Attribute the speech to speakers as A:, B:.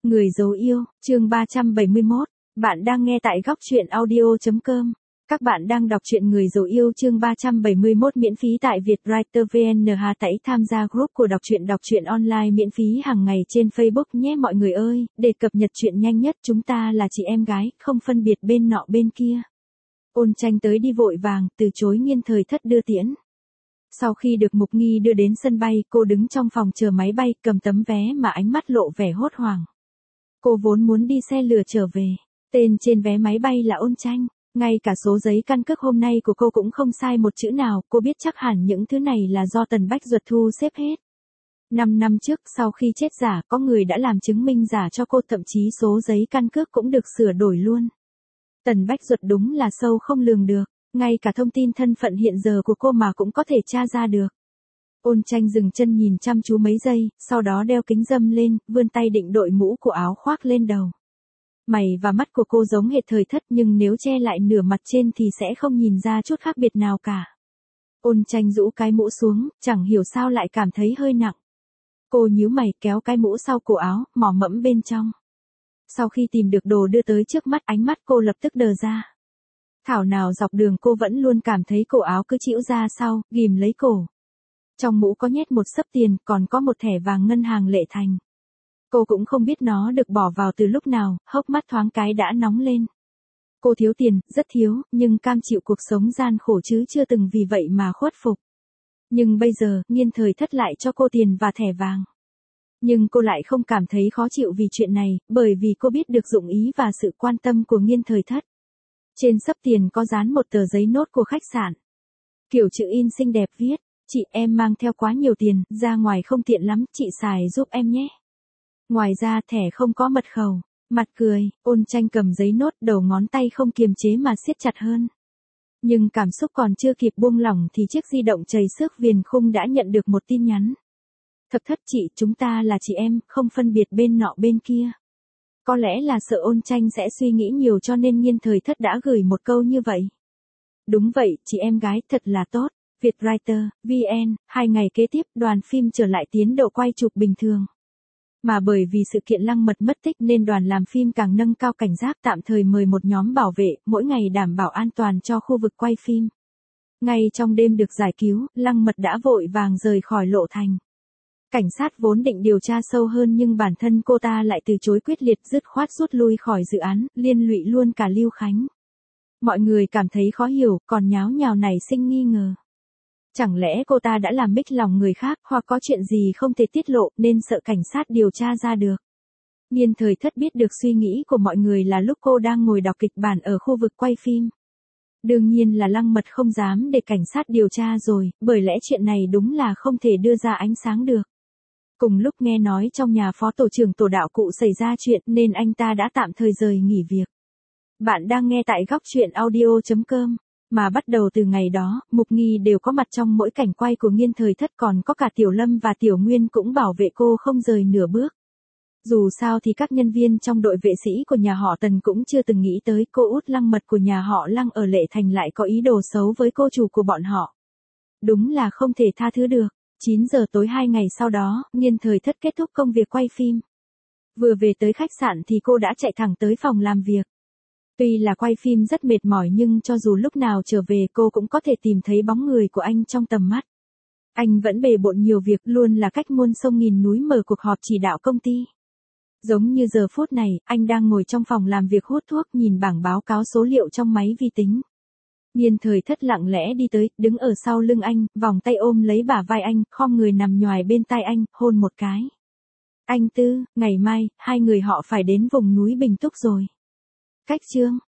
A: Người dấu yêu, chương 371. Bạn đang nghe tại góc truyện audio.com. Các bạn đang đọc truyện Người dấu yêu chương 371 miễn phí tại Vietwriter VN. Hãy tham gia group của đọc truyện online miễn phí hàng ngày trên Facebook nhé mọi người ơi, để cập nhật chuyện nhanh nhất. Chúng ta là chị em gái, không phân biệt bên nọ bên kia. Ôn Tranh tới đi vội vàng, từ chối Nghiên Thời Thất đưa tiễn. Sau khi được Mục Nghi đưa đến sân bay, cô đứng trong phòng chờ máy bay, cầm tấm vé mà ánh mắt lộ vẻ hốt hoảng. Cô vốn muốn đi xe lửa trở về. Tên trên vé máy bay là Ôn Tranh. Ngay cả số giấy căn cước hôm nay của cô cũng không sai một chữ nào, cô biết chắc hẳn những thứ này là do Tần Bách Duật thu xếp hết. 5 năm trước, sau khi chết giả, có người đã làm chứng minh giả cho cô, thậm chí số giấy căn cước cũng được sửa đổi luôn. Tần Bách Duật đúng là sâu không lường được, ngay cả thông tin thân phận hiện giờ của cô mà cũng có thể tra ra được. Ôn Tranh dừng chân nhìn chăm chú mấy giây, sau đó đeo kính râm lên, vươn tay định đội mũ của áo khoác lên đầu. Mày và mắt của cô giống hệt Thời Thất, nhưng nếu che lại nửa mặt trên thì sẽ không nhìn ra chút khác biệt nào cả. Ôn Tranh rũ cái mũ xuống, chẳng hiểu sao lại cảm thấy hơi nặng. Cô nhíu mày kéo cái mũ sau cổ áo, mò mẫm bên trong. Sau khi tìm được đồ đưa tới trước mắt, ánh mắt cô lập tức đờ ra. Thảo nào dọc đường cô vẫn luôn cảm thấy cổ áo cứ chĩu ra sau, ghìm lấy cổ. Trong mũ có nhét một xấp tiền, còn có một thẻ vàng ngân hàng Lệ Thành. Cô cũng không biết nó được bỏ vào từ lúc nào, hốc mắt thoáng cái đã nóng lên. Cô thiếu tiền, rất thiếu, nhưng cam chịu cuộc sống gian khổ chứ chưa từng vì vậy mà khuất phục. Nhưng bây giờ, Nghiên Thời Thất lại cho cô tiền và thẻ vàng. Nhưng cô lại không cảm thấy khó chịu vì chuyện này, bởi vì cô biết được dụng ý và sự quan tâm của Nghiên Thời Thất. Trên xấp tiền có dán một tờ giấy nốt của khách sạn. Kiểu chữ in xinh đẹp viết, chị em mang theo quá nhiều tiền, ra ngoài không tiện lắm, chị xài giúp em nhé. Ngoài ra thẻ không có mật khẩu. Mặt cười, Ôn Tranh cầm giấy nốt, đầu ngón tay không kiềm chế mà siết chặt hơn. Nhưng cảm xúc còn chưa kịp buông lỏng thì chiếc di động chảy xước viền khung đã nhận được một tin nhắn. Thập Thất chị, chúng ta là chị em, không phân biệt bên nọ bên kia. Có lẽ là sợ Ôn Tranh sẽ suy nghĩ nhiều cho nên Nghiên Thời Thất đã gửi một câu như vậy. Đúng vậy, chị em gái, thật là tốt. Vietwriter, VN, 2 ngày kế tiếp, đoàn phim trở lại tiến độ quay chụp bình thường. Mà bởi vì sự kiện Lăng Mật mất tích nên đoàn làm phim càng nâng cao cảnh giác, tạm thời mời một nhóm bảo vệ, mỗi ngày đảm bảo an toàn cho khu vực quay phim. Ngay trong đêm được giải cứu, Lăng Mật đã vội vàng rời khỏi Lộ Thành. Cảnh sát vốn định điều tra sâu hơn nhưng bản thân cô ta lại từ chối quyết liệt, dứt khoát rút lui khỏi dự án, liên lụy luôn cả Lưu Khánh. Mọi người cảm thấy khó hiểu, còn nháo nhào nảy sinh nghi ngờ. Chẳng lẽ cô ta đã làm mích lòng người khác, hoặc có chuyện gì không thể tiết lộ nên sợ cảnh sát điều tra ra được. Nghiên Thời Thất biết được suy nghĩ của mọi người là lúc cô đang ngồi đọc kịch bản ở khu vực quay phim. Đương nhiên là Lăng Mật không dám để cảnh sát điều tra rồi, bởi lẽ chuyện này đúng là không thể đưa ra ánh sáng được. Cùng lúc nghe nói trong nhà phó tổ trưởng tổ đạo cụ xảy ra chuyện nên anh ta đã tạm thời rời nghỉ việc. Bạn đang nghe tại góc truyện audio.com. Mà bắt đầu từ ngày đó, Mục Nghi đều có mặt trong mỗi cảnh quay của Nghiên Thời Thất, còn có cả Tiểu Lâm và Tiểu Nguyên cũng bảo vệ cô không rời nửa bước. Dù sao thì các nhân viên trong đội vệ sĩ của nhà họ Tần cũng chưa từng nghĩ tới cô út Lăng Mật của nhà họ Lăng ở Lệ Thành lại có ý đồ xấu với cô chủ của bọn họ. Đúng là không thể tha thứ được. 9 giờ tối 2 ngày sau đó, Nghiên Thời Thất kết thúc công việc quay phim. Vừa về tới khách sạn thì cô đã chạy thẳng tới phòng làm việc. Tuy là quay phim rất mệt mỏi nhưng cho dù lúc nào trở về cô cũng có thể tìm thấy bóng người của anh trong tầm mắt. Anh vẫn bề bộn nhiều việc, luôn là cách muôn sông nghìn núi mở cuộc họp chỉ đạo công ty. Giống như giờ phút này, anh đang ngồi trong phòng làm việc hút thuốc, nhìn bảng báo cáo số liệu trong máy vi tính. Nghiên Thời Thất lặng lẽ đi tới, đứng ở sau lưng anh, vòng tay ôm lấy bả vai anh, khom người nằm nhoài bên tai anh, hôn một cái. Anh Tư, ngày mai, 2 người họ phải đến vùng núi Bình Túc rồi. Cách chương.